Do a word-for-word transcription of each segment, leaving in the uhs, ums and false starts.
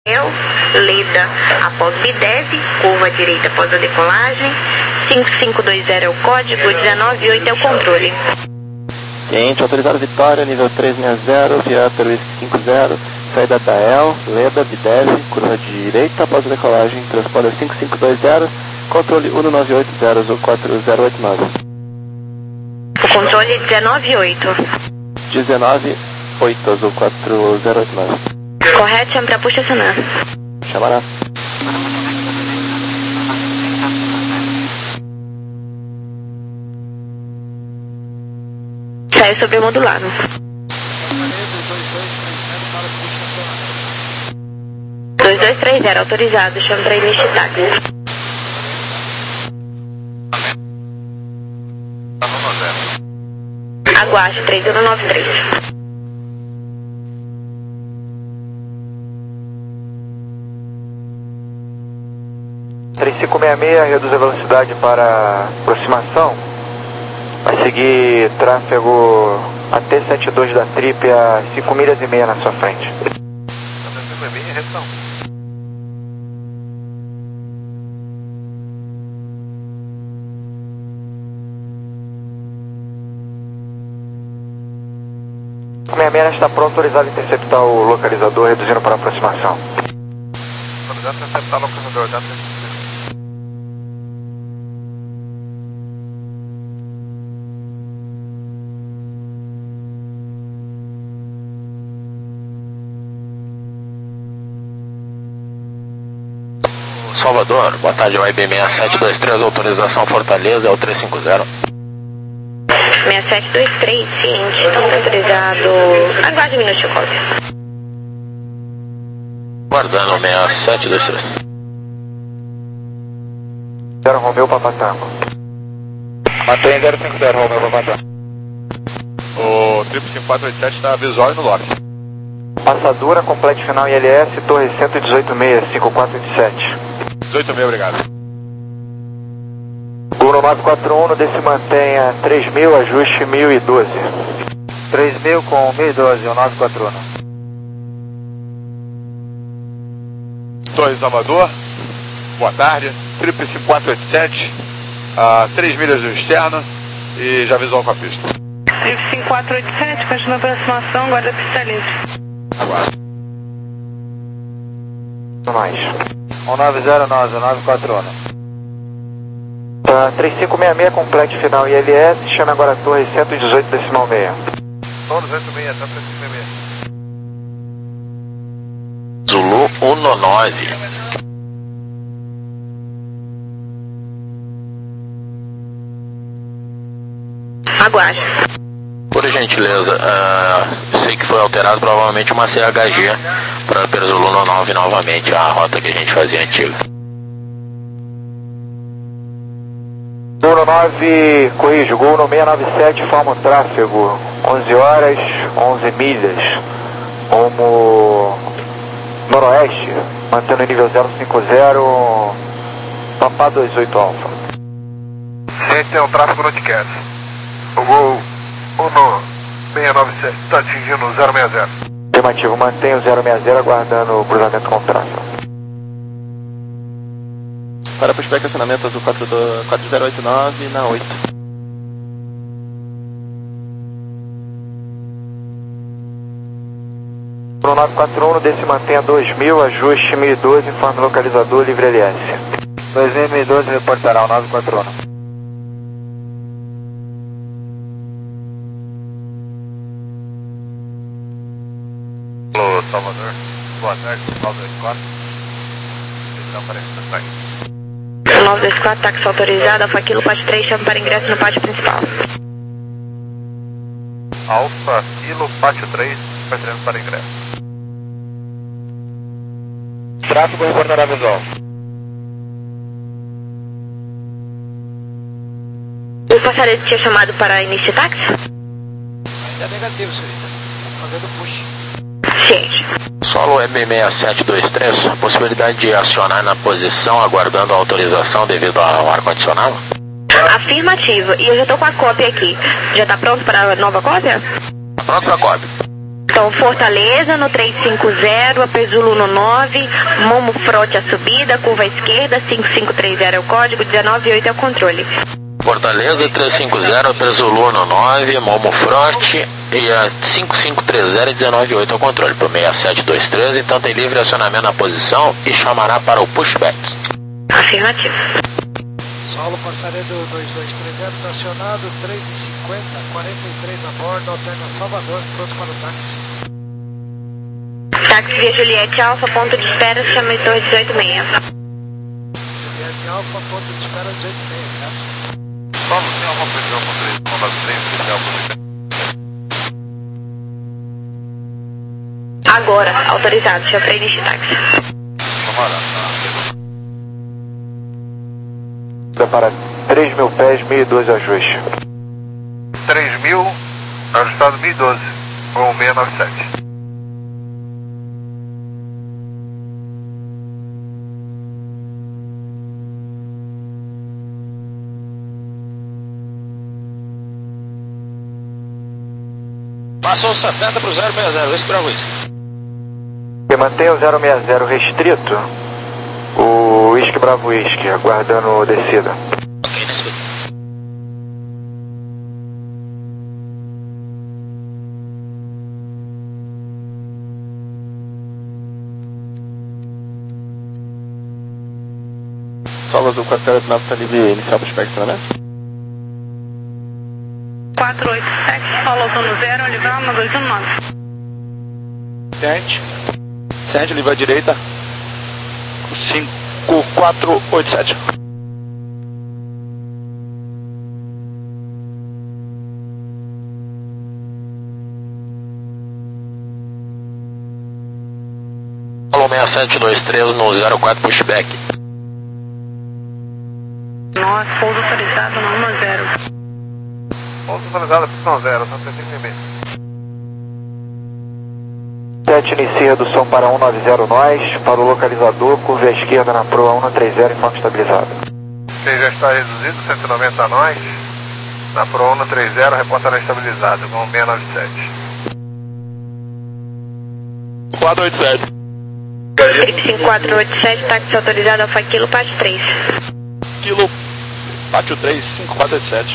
Leda após Bidev, curva direita após a decolagem. cinco cinco dois zero é o código, dezenove oito é o controle. Cliente autorizado Vitória, nível três seis zero, via Peruísque cinco zero, saída da E L, Leda, Bidev, curva direita após a decolagem, transponder cinco cinco dois zero, controle um nove oito zero zero quatro zero oito nove. O controle dezenove oito. dezenove oito azul quatro zero oito nove. Correto, chama para puxa acionar. Chamará. Saiu sobremodulado. dois dois três zero, autorizado, chama para início de táxi. Aguarde, três zero nove três. três cinco seis seis, reduz a velocidade para aproximação. Vai seguir tráfego A T setenta e dois da Trip a cinco milhas e meia na sua frente. seis seis está pronto, autorizado a interceptar o localizador, reduzindo para aproximação. Autorizado a interceptar o localizador, dá Salvador, boa tarde, o I B seis sete dois três, autorização Fortaleza, é o três cinco zero. seis sete dois três, ciente, estamos autorizado. Aguarde um minuto, cópia. Guardando seis sete dois três. zero Romeu Papatango. Mantém zero cinco zero, Romeu Papatango. O triplo cinco quatro oito sete está visual e no lobby. Passadura, complete final I L S, torre cento e dezoito seis, cinco quatro oito sete. dezoito seis, obrigado. Guru nove quatro um, desse mantenha três mil, ajuste mil e doze. três mil com mil e doze, o nove quatro um. Torre Salvador, boa tarde, triplo cinco quatro oito sete, a três milhas do externo e já visual com a pista. triplo cinco quatro oito sete, continua a aproximação, guarda a pista livre. Aguardo. Mais. um nove zero nove, o nove quatro um. Tá, três cinco seis seis, complete final I L S, chame agora a torre cento e dezoito decimal seis. Torre duzentos e seis, tá três cinco seis seis. Zulu um nove. Aguarde. Por gentileza, uh, sei que foi alterado provavelmente uma C H G para Zulu nove novamente, a rota que a gente fazia antiga. Gol nove, corrijo, Gol seis nove sete, forma o tráfego, onze horas, onze milhas, rumo noroeste, mantendo o nível zero cinco zero, Papá dois oito Alfa. Esse é o tráfego no Ticket. O Gol Uno seis nove sete está atingindo o zero seis zero. Afirmativo, mantenha o zero seis zero aguardando o cruzamento com o tráfego. Para pushback, acionamento azul quatro zero oito nove na oito. Pro nove quatro um, desse mantenha dois mil, ajuste mil e doze, informe localizador, livre L S. dois mil e doze reportará o nove quatro um. Alô, Salvador, boa tarde, nove dois quatro. Então, para estação. nove dois quatro, táxi autorizado, Alfa Kilo, pátio três, chama para ingresso no pátio principal. Alfa Kilo, pátio três, entrando para ingresso. Tráfego reportará visual. O passageiro tinha chamado para início de táxi? É negativo, senhorita. Fazendo push. Ciente. Solo M seis sete dois três, possibilidade de acionar na posição aguardando a autorização devido ao ar-condicionado? Afirmativo, e eu já estou com a cópia aqui. Já está pronto para a nova cópia? Pronto para a cópia. Então, Fortaleza no três cinco zero, Apesulu no nove, Momo Frote a subida, curva à esquerda, cinco cinco três zero é o código, dezenove oito é o controle. Fortaleza três cinco zero, Apesulu no nove, Momo Frote e a cinco cinco três zero e dezenove oito é o controle para o seis sete dois três, então tem livre acionamento na posição e chamará para o pushback. Afirmativo. Solo passaredo dois dois três zero, estacionado, três e cinquenta, quarenta e três a bordo, alterna Salvador, pronto para o táxi. Táxi via Juliette Alfa, ponto de espera, chama Torre dezoito seis. Juliette Alfa, ponto de espera dezoito seis, certo? Vamos, tem alguma previsão para três nove três, especial para Agora, autorizado, chama início de táxi. Para três mil pés, mil e doze ajuste. três mil, ajustado mil e doze, ou seis nove sete. Passou setenta para o zero seis zero, esse para o whisky. E mantenha o zero seis zero restrito, o Whisky Bravo Whisky, aguardando descida. Ok, nesse vídeo. Solo Azul quatro zero nove está livre inicial para o espectro, né? quatro oito sete, Solo Azul no zero, Olival no dois um nove. Sente. Sente, livre à direita. cinco quatro oito sete. Alô seis sete dois três no zero quatro pushback. Nossa, pouso autorizado no um zero. Ponto atualizado, posição zero, São Francisco e meio. sete inicia redução para um nove zero nós, para o localizador, curva à esquerda na proa um três zero, enfoque estabilizado. Você já está reduzido, cento e noventa a nós. Na Pro um três zero, reportará estabilizado, com seis nove sete. quatro oito sete. cinco quatro oito sete, táxi autorizado, Alfa Kilo, Pátio três. Kilo, Pátio três, cinco quatro oito sete.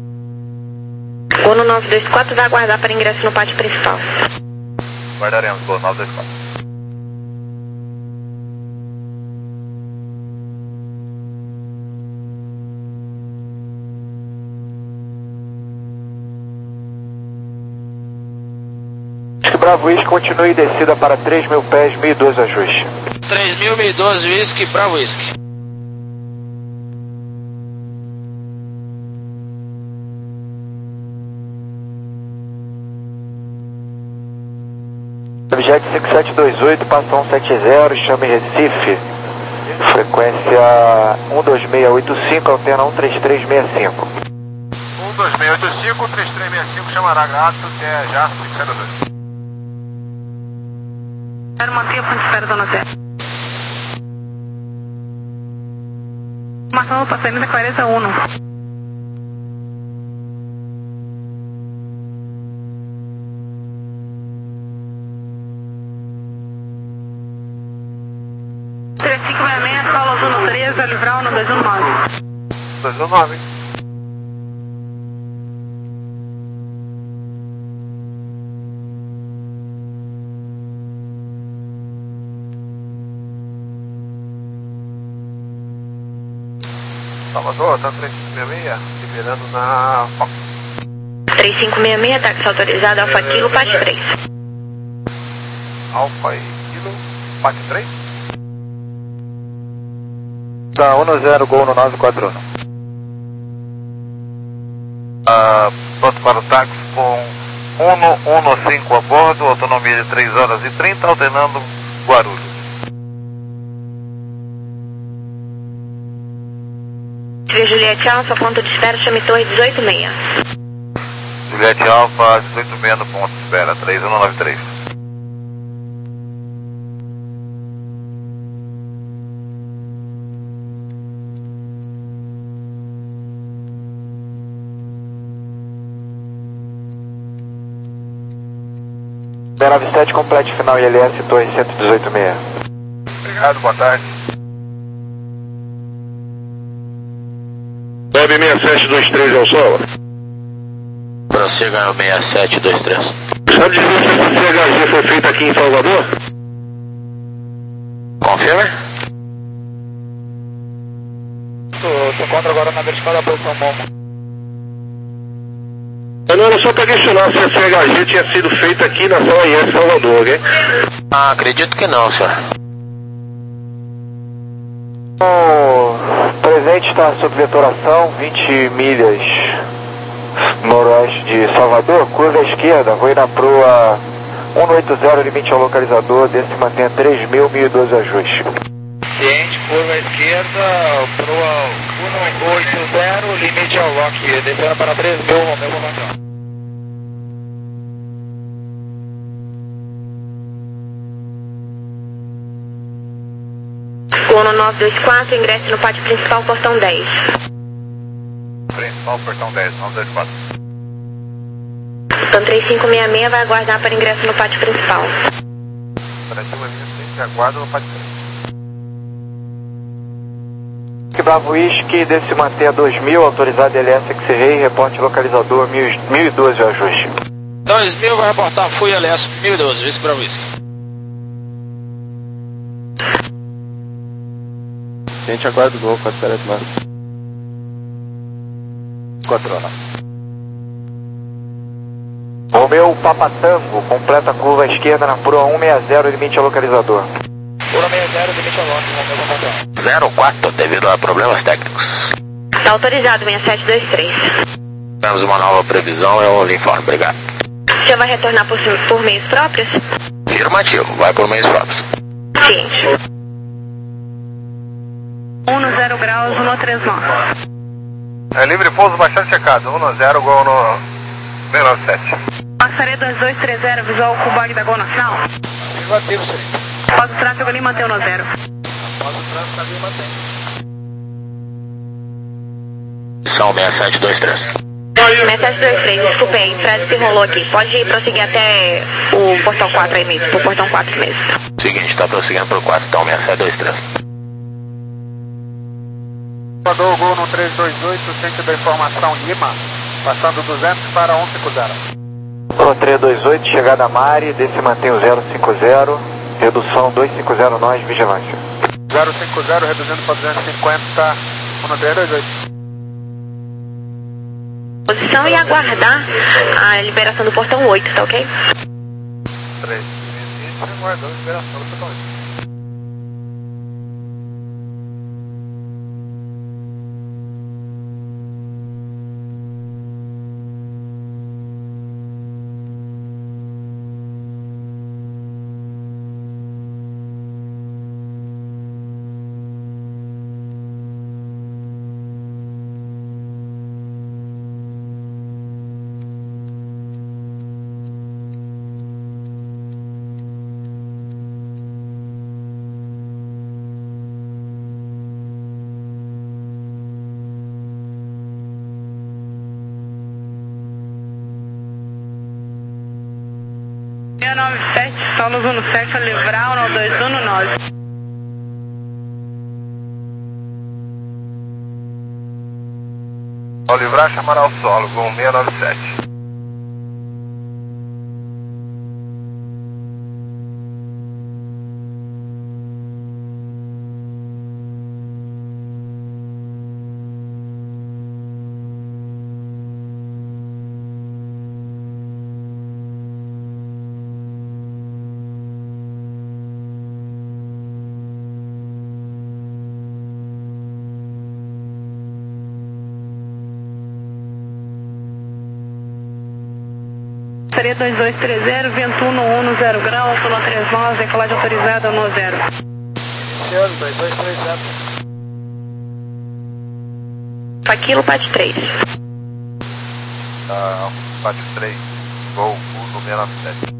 Gol nove dois quatro vai aguardar para ingresso no pátio principal. Guardaremos, Gol nove dois quatro. Bravo Whisky, continue descida para três mil pés, mil e doze ajuste. três mil, mil e doze, whisky para whisky. Objeto cinco sete dois oito, passa um sete zero, chame Recife. Frequência um dois seis oito cinco, alterna um três três seis cinco. um dois seis oito cinco, três três seis cinco, chamará gato, até já, cinco sete dois. Quero manter a ponte de espera, dona Zé. Marcando o passamento da Clareza um. três cinco seis seis, Solo Azul no três, Olivral no dois um nove. dois um nove. Salvador, tá três cinco seis seis, liberando na Fox. três cinco seis seis, táxi autorizado, Alfa Kilo, Pátio três. Alfa e Kilo, Pátio três. Tá, um zero, Gol no nove quatro um. Ah, pronto para o táxi com um cinco a bordo, autonomia de três horas e trinta, alternando Guarulhos. Juliette Alfa, ponto de espera, chame Torre dezoito seis. Juliette Alfa, dezoito seis no ponto de espera, três um nove três. seis nove sete, complete final I L S, torre cento e dezoito seis. Obrigado, boa tarde. nove seis sete dois três ao solo. Prossiga no seis sete dois três. Sabe dizer se essa C H G foi feita aqui em Salvador? Confirma? Se encontra agora na vertical da posição Momo. Não, era só para questionar se a C H G tinha sido feita aqui na sala I S Salvador, ok? Ah, acredito que não, senhor. O presente está sob vetoração, vinte milhas noroeste de Salvador, curva à esquerda, vou ir na proa cento e oitenta, limite ao localizador, desse mantém três mil, mil e doze ajuste. Ciente, curva à esquerda, proa cento e oitenta, limite ao lock, descendo para três mil, Romeu, vou Gono nove dois quatro, ingresse no pátio principal, portão dez. Principal, portão dez, nove dois quatro. Portão três cinco seis seis vai aguardar para ingresso no pátio principal. Operativo M aguarda no pátio Que Bravo Whisky, desse mantém a dois mil, autorizado L S X-Ray, reporte localizador mil e doze ajuste. dois mil vai reportar, fui L S mil e doze, vice para Whisky. Gente, aguarda o gol, quatro zero mais. Quatrona. Romeu Papatango, completa a curva à esquerda na proa cento e sessenta, limite ao localizador. Proa cento e sessenta, limite ao lock, Romeu Papatango. zero quatro devido a problemas técnicos. Está autorizado, seis sete dois três. Temos uma nova previsão, eu lhe informo, obrigado. O senhor vai retornar por, por meios próprios? Afirmativo, vai por meios próprios. Ciente. um no zero graus, um no três nove. É livre pouso bastante checado, um no zero, gol no seis nove sete. Passaré dois dois três zero, visual com o bag da Gol Nacional. Negativo, senhor. Após o tráfego ali, mantém o no zero. Após o trânsito ali, mantém. São seis sete dois três. seis sete dois três, desculpe aí, Fred se enrolou aqui. Pode prosseguir até o portão quatro aí mesmo, pro portão quatro mesmo. Seguinte, está prosseguindo por quatro, então seis sete dois três. Salvador, gol no três dois oito, centro da informação Lima, passando duzentos para cento e cinquenta. No três dois oito, chegada a Mari, desse mantém o zero cinco zero, redução dois cinco zero, nós, vigilância. zero cinco zero, reduzindo para duzentos e cinquenta, no três dois oito. Posição e aguardar a liberação do portão oito, tá ok? três, aguardando a liberação do portão oito. seis nove sete, solos um no sete, livrar no dois um no nove. Ao livrar, chamará o solo, gol seis nove sete. Passaria dois dois três zero, vento um no um no zero grau, alto no três nove, decolagem autorizada no zero. Senhor, dois dois três zero. Paquilo, Pate três. Ah, Pátio três, gol no seis nove sete.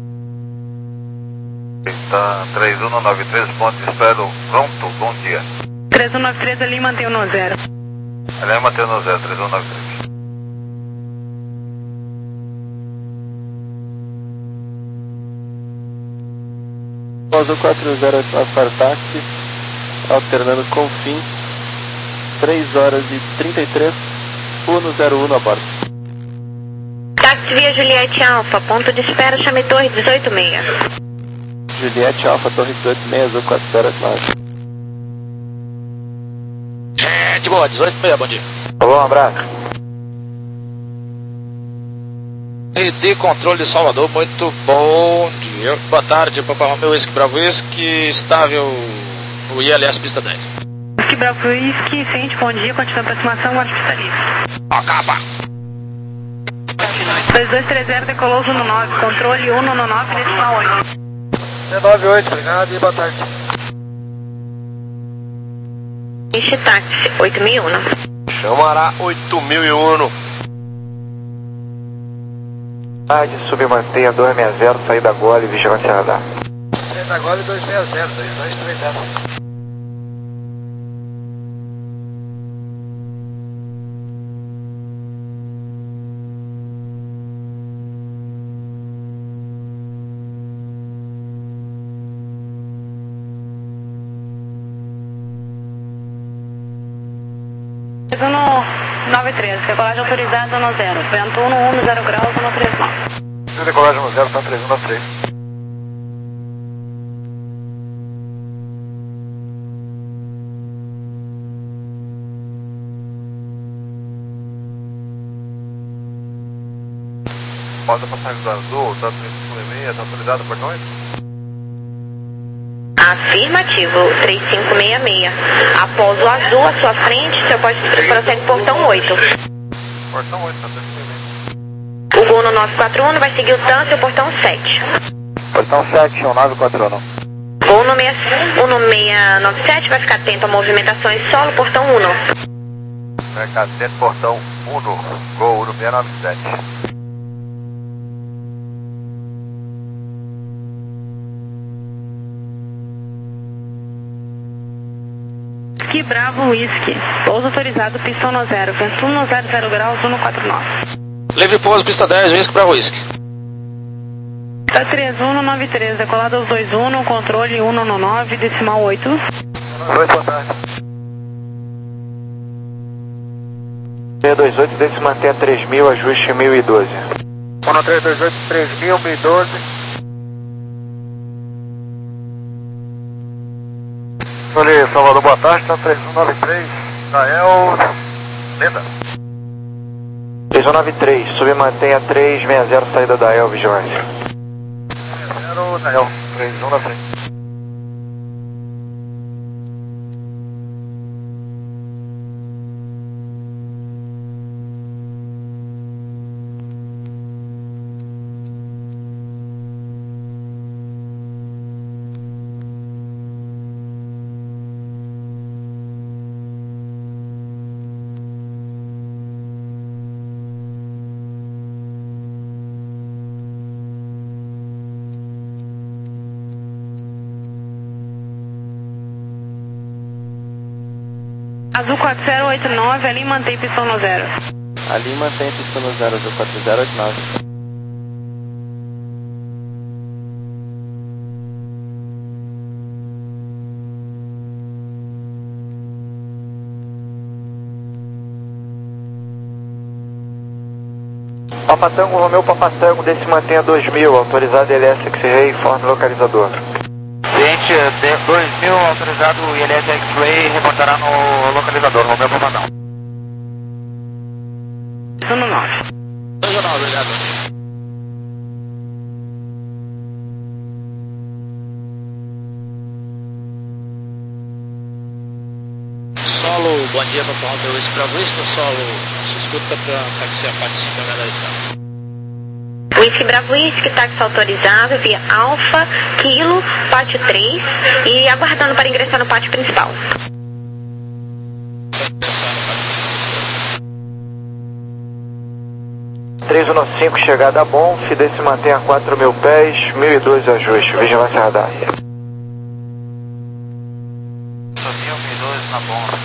Tá, três um nove três, pontos de espera, pronto, bom dia. três um nove três ali, mantém o no zero. Aliás, mantendo no zero, três um nove três. Azul quatro zero oito nove para o táxi, alternando com fim, três horas e trinta e três, Uno zero um a bordo. Táxi via Juliette Alfa, ponto de espera, chame Torre dezoito seis. Juliette Alfa, Torre dezoito seis, Azul quatro zero oito nove. Gente boa, dezoito seis, bom dia. Alô, um abraço. R D Controle de Salvador, muito bom dia. Boa tarde, Papai Romeu, Whisky Bravo Whisky, estável o I L S pista dez. Whisky Bravo Whisky, Sente, bom dia, continua a aproximação, agora pista livre. Acaba! dois dois três zero, decolou Uno nove, controle Uno nove, decimal oito. nove oito, obrigado e boa tarde. Este táxi, oito mil e um. Chamará oito mil e um. Tarde, submantenha dois seis zero, saída Gole, vigilância radar. Saída Gole dois seis zero, dois dois três zero. Uno nove três, decolagem autorizada no zero, vento um um zero graus, Uno três nove. Decolagem no zero, tá três um três. Roda passagem do Azul, tá três cinco seis, tá autorizado por nós? Afirmativo, três cinco seis seis. Após o azul à sua frente, você pode prossegue portão oito. Portão oito, tá três cinco seis. O Uno nove quatro um vai seguir o trânsito ao portão sete. Portão sete, um nove quatro um. O Uno seis nove sete vai ficar atento a movimentações solo, portão um. Vai ficar atento, portão um, Gol Uno seis nove sete. Whisky Bravo Whisky, pouso autorizado, pistão no zero, vento um zero zero graus, Uno quatro nove. Livre pouso, pista dez, Whisky Bravo Whisky. Tá três um nove três, decolado aos dois um, controle um nove, decimal oito. Oi, boa tarde. seis dois oito, desse mantenha três mil, ajuste mil e doze. um três dois oito, três mil, mil e doze. Olha, Salvador, boa tarde, tá três um nove três, Gael, Leda. três um nove três, submantenha três seis zero, saída da El, vigilância. zero, Gael, três um nove três. Azul quatro zero oito nove, ali mantém pistão no zero. Ali mantém pistão no zero, Azul quatro zero oito nove. Papatango, Romeu Papatango, desse mantenha dois mil, autorizado L S X-Ray, informe localizador. Cliente dois mil, autorizado I L S X-Ray, reportará no localizador, Romeu Papatango. Uno nove. dois nove, obrigado. Solo, bom dia, Papai Romeu, Whisky Bravo Whisky, solo, se escuta para taxi a parte cinco da estrada. Whisky Bravo Whisky, táxi autorizado via Alfa, Kilo, pátio três e aguardando para ingressar no pátio principal. três um cinco, chegada a bom, desse mantenha quatro mil pés, mil e doze ajuste, vigilância radar. mil e doze na bomba,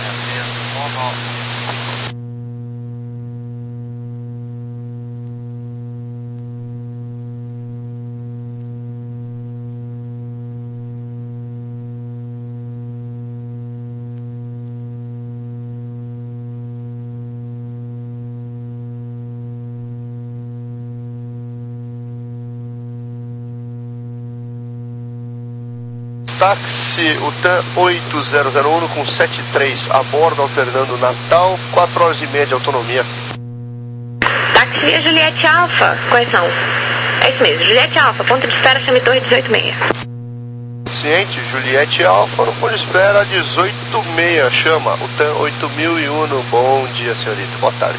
táxi, o T A M oito zero zero um com sete três a bordo, alternando Natal, quatro horas e meia de autonomia. Táxi Juliette Alfa, quais são? É isso mesmo, Juliette Alfa, ponto de espera, chame Torre dezoito seis. Ciente, Juliette Alfa, no ponto de espera dezoito seis, chama o T A M oito mil e um. Bom dia, senhorita, boa tarde.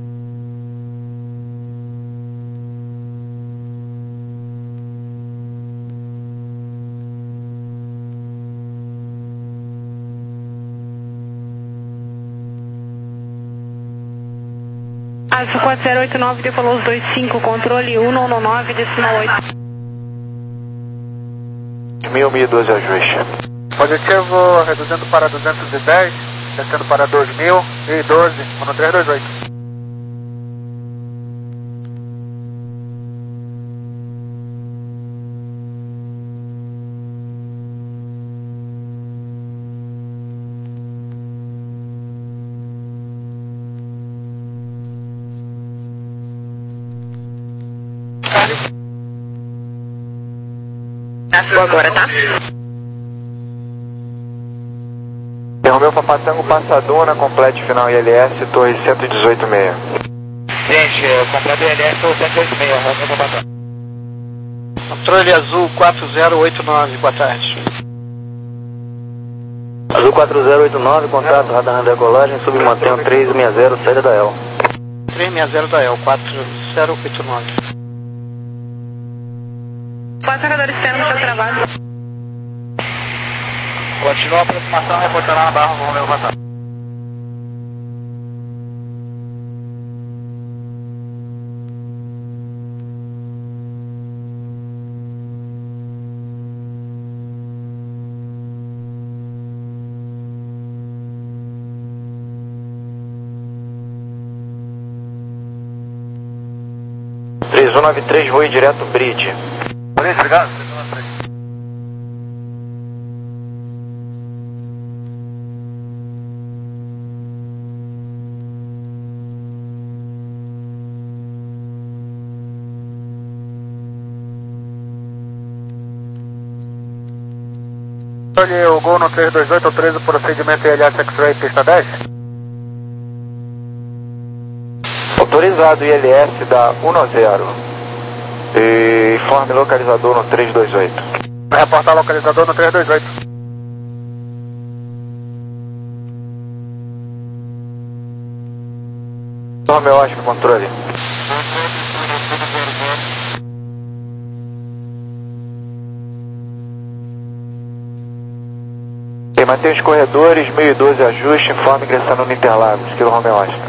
Alfa quatro zero oito nove, decolou os dois cinco, controle cento e nove, decimal oito. mil, mil e doze ajuste. Positivo, reduzindo para duzentos e dez, descendo para dois mil e doze, um três dois oito. Vou agora, tá? Romeu Papa Tango, Passadona, complete final I L S, torre cento e dezoito seis. Gente, completo I L S, torre cento e dezoito seis, Romeu Papa Tango. Controle azul quatro zero oito nove, boa tarde. Azul quatro zero oito nove, contato, radar de decolagem, submantenho três seis zero, saída da E L. três seis zero da E L, quatro zero oito nove. Quatro jogadores externos no seu trabalho. Continua a aproximação, reportará na barra, Romeu Papa Tango. três um nove três, voe direto Bridge. Obrigado. Olha o Gol no três dois oito, treze, procedimento I L S X-Ray, pista dez. Autorizado I L S da um zero. E informe localizador no três dois oito. Reportar localizador no três dois oito. Informe Oscar, controle. Ok, mantém os corredores, mil e doze ajuste, informe ingressando no Interlagos, Kilo Romeo Oscar.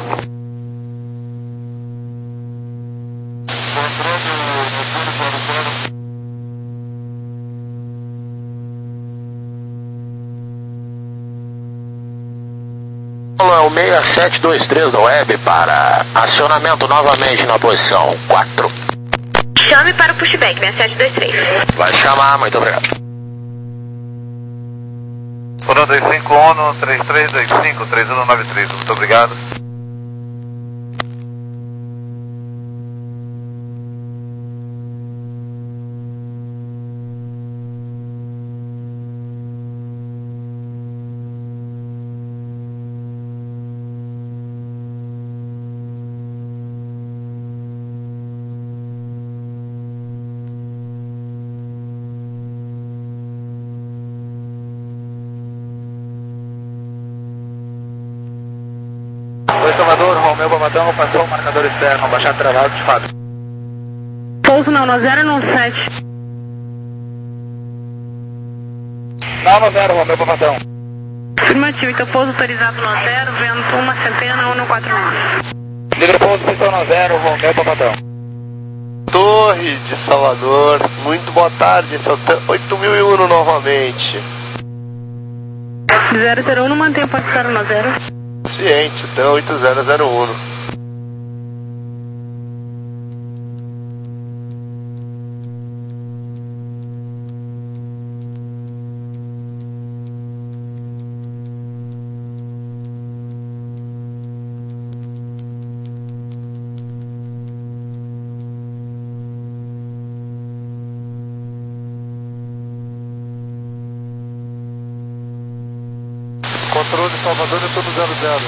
É o seis sete dois três da web para acionamento novamente na posição quatro. Chame para o pushback, seis sete dois três. Vai chamar, muito obrigado. um dois cinco ONU, três três dois cinco, três um nove três, muito obrigado. Oi, Salvador, Romeu Papa Tango, passou o marcador externo, baixar travado de Fábio. Pouso não, no zero no sete. Não, no zero, Romeu Papa Tango. Afirmativo, então pouso autorizado no zero, vento uma centena, um no quatro nove. Livre pouso, pistão no zero, Romeu Papa Tango. Torre de Salvador, muito boa tarde, esse é o T A M oito mil e um novamente. zero zero um, mantém o ponto zero no zero. Ciente, T A M oito zero zero um. Netuno de Salvador, Netuno zero zero.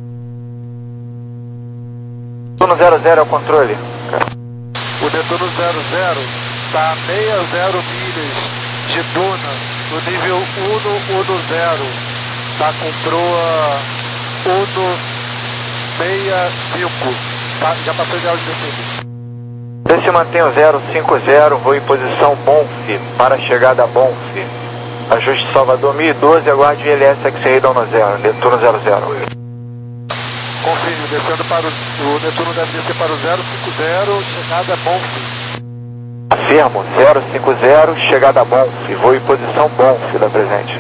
Netuno zero zero é o controle. O Netuno zero zero está a sessenta milhas de Duna, no nível cento e dez. Está com proa cento e sessenta e cinco. Tá, já passou de altitude. Você se mantém o zero cinco zero, vou em posição Bonf, para a chegada a Bonf. Ajuste Salvador mil e doze, aguarde I L S X-Ray Dono zero, Netuno zero zero. Confirme, descendo para o, o Netuno deve descer para o zero cinco zero, chegada a Bonf. Afirmo, zero cinco zero, chegada a Bonf, vou em posição Bonf da presente.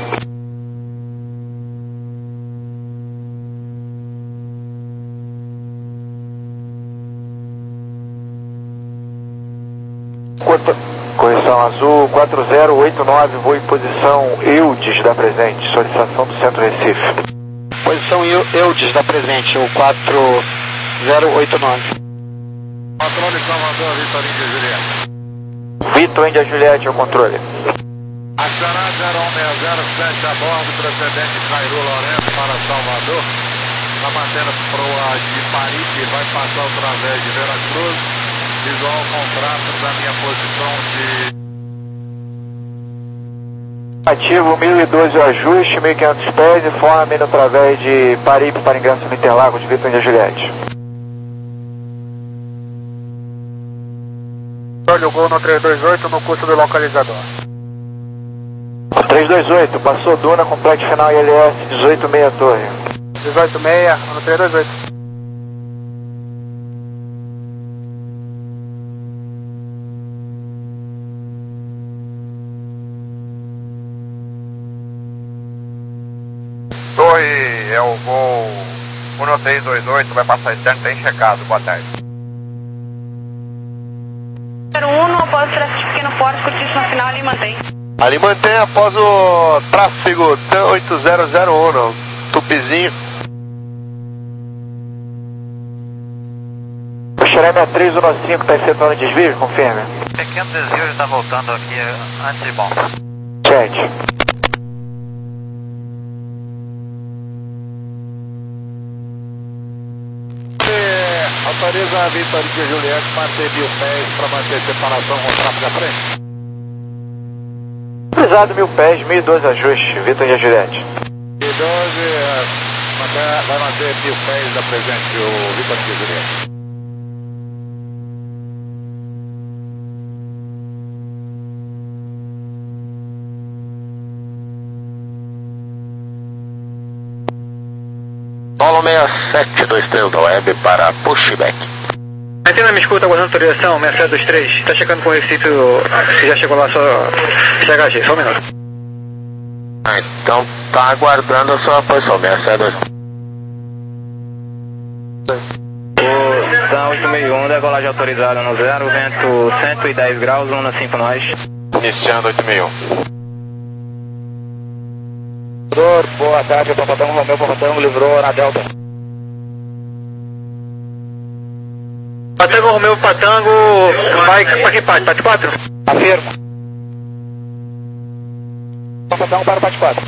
Correção azul quatro zero oito nove, vou em posição Eudes da presente, solicitação do Centro Recife. Posição Eudes da presente, o quatro zero oito nove. Controle Salvador, Vitor Índia Juliette. Vitor Índia Juliette, ao controle. Acionar zero um seis zero sete a bordo, precedente Cairo Lourenço para Salvador. Está mantendo proa de Paripe, vai passar através de Veracruz. Visual contrato da minha posição de... Ativo mil e doze o ajuste, mil e quinhentos pés e forma através de Paripe para ingresso no Interlagos de Vitor Índia Juliette. Olha o gol no três dois oito no curso do localizador. três dois oito, passou Duna, complete final I L S dezoito seis Torre. dezoito seis no três dois oito. Torre, é o voo um três dois oito, vai passar externo, tem checado, boa tarde. zero um, após o tráfego pequeno forte, curtíssima final e mantém. Ali mantém após o tráfego oito zero zero um, tupizinho. O Xereme três um cinco está efetuando desvio, confirme. Pequeno desvio, está voltando aqui antes de bom. Chat. Autoriza a Vitor Índia Juliette manter mil pés para manter separação com o tráfego à frente. Autorizado mil pés, mil e doze ajuste, Vitor Índia Juliette. mil e doze, é, vai manter mil pés da presente o Vitor Índia Juliette. Solo seis sete dois três da web para pushback. Antena me escuta, aguardando autorização, seis sete dois três. Está checando com o Recife, se já chegou lá, só C H G, só um minuto. Ah, então tá aguardando a sua posição, seis sete dois um. Posição oito seis um, decolagem autorizada no zero, vento cento e dez graus, um cinco nós. Iniciando oito seis um. Boa tarde, Papatango, Romeu, Papatango, livrou na Delta. Patango, Romeu, Patango, vai para que parte? Parte quatro? Afirmo. Papatango para o parte quatro.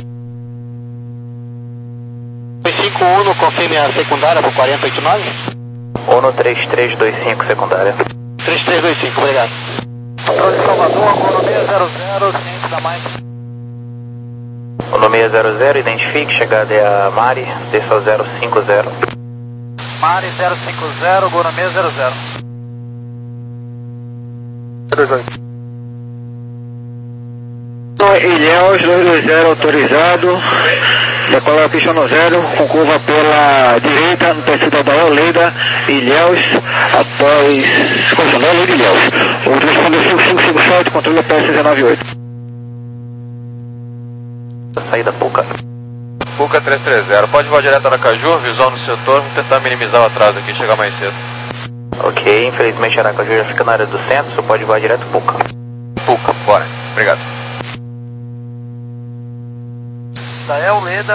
cinco um, confirme a secundária por quarenta e oito nove. Ou no três três dois cinco, secundária. três três dois cinco, obrigado. Controle de Salvador, economia zero zero, ciente da mais. Economia zero zero, identifique, chegada é a Mari, desça ao zero cinco zero. Mari zero cinco zero, economia zero zero. Ilhéus dois dois zero autorizado, decolar pista no zero, com curva pela direita, no tecido da Oleida, Ilhéus, após condicional de Ilhéus. O transponder cinco cinco cinco sete, controle P S nove oito. Saída Puca. Puca três três zero, pode voar direto na Caju, visual no setor, vamos tentar minimizar o atraso aqui, chegar mais cedo. Ok, infelizmente Aracaju já fica na área do centro, só pode voar direto Puca. Puca, bora, obrigado. Da Euleda.